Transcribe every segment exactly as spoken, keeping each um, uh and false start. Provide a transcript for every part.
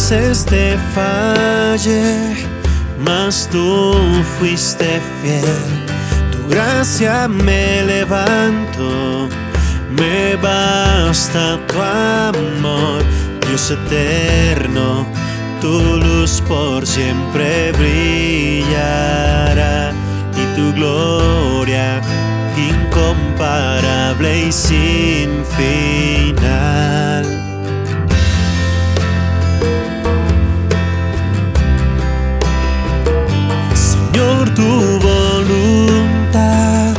veces te fallé, mas tú fuiste fiel. Tu gracia me levanto, me basta tu amor. Dios eterno, tu luz por siempre brillará, y tu gloria incomparable y sin final. Señor, tu voluntad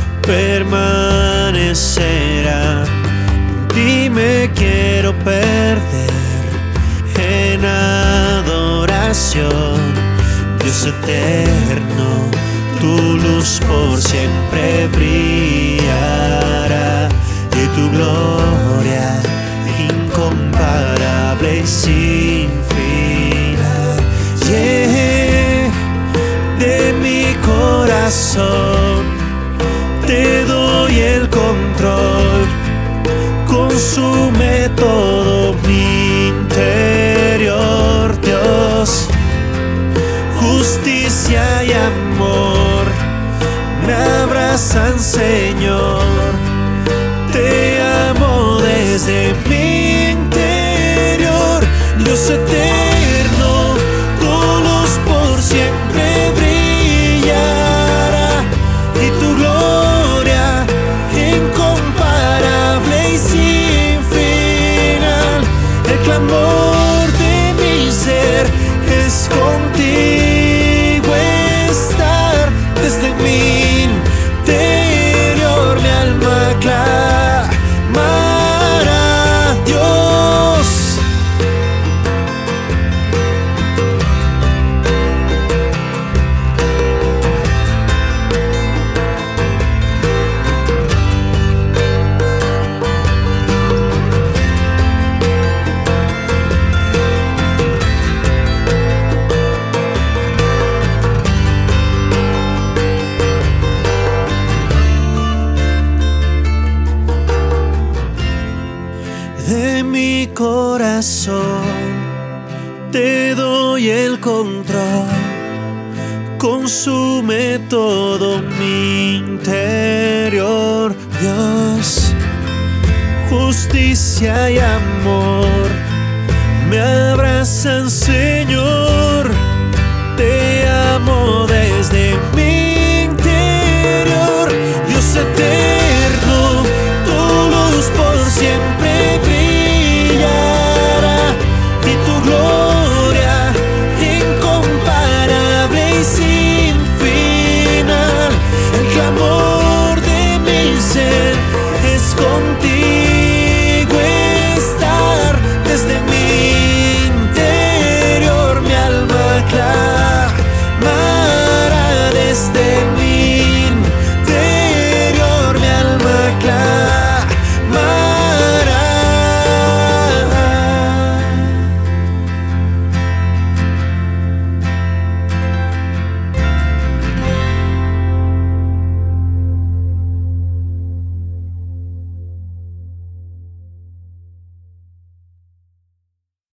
permanecerá. En ti me quiero perder en adoración. Dios eterno, tu luz por siempre brillará, y tu gloria incomparable y sin final. Yeah, de mi corazón te doy el control, consume todo mi interior. Dios, justicia y amor me abrazan, Señor. Te amo desde mi interior. Dios eterno, tu luz por siempre brillará, y tu gloria incomparable y sin final. El clamor de mi ser es contigo estar. Desde mi interior mi alma clamará a Dios. De mi corazón te doy el control, consume todo mi interior. Dios, justicia y amor me abrazan, Señor.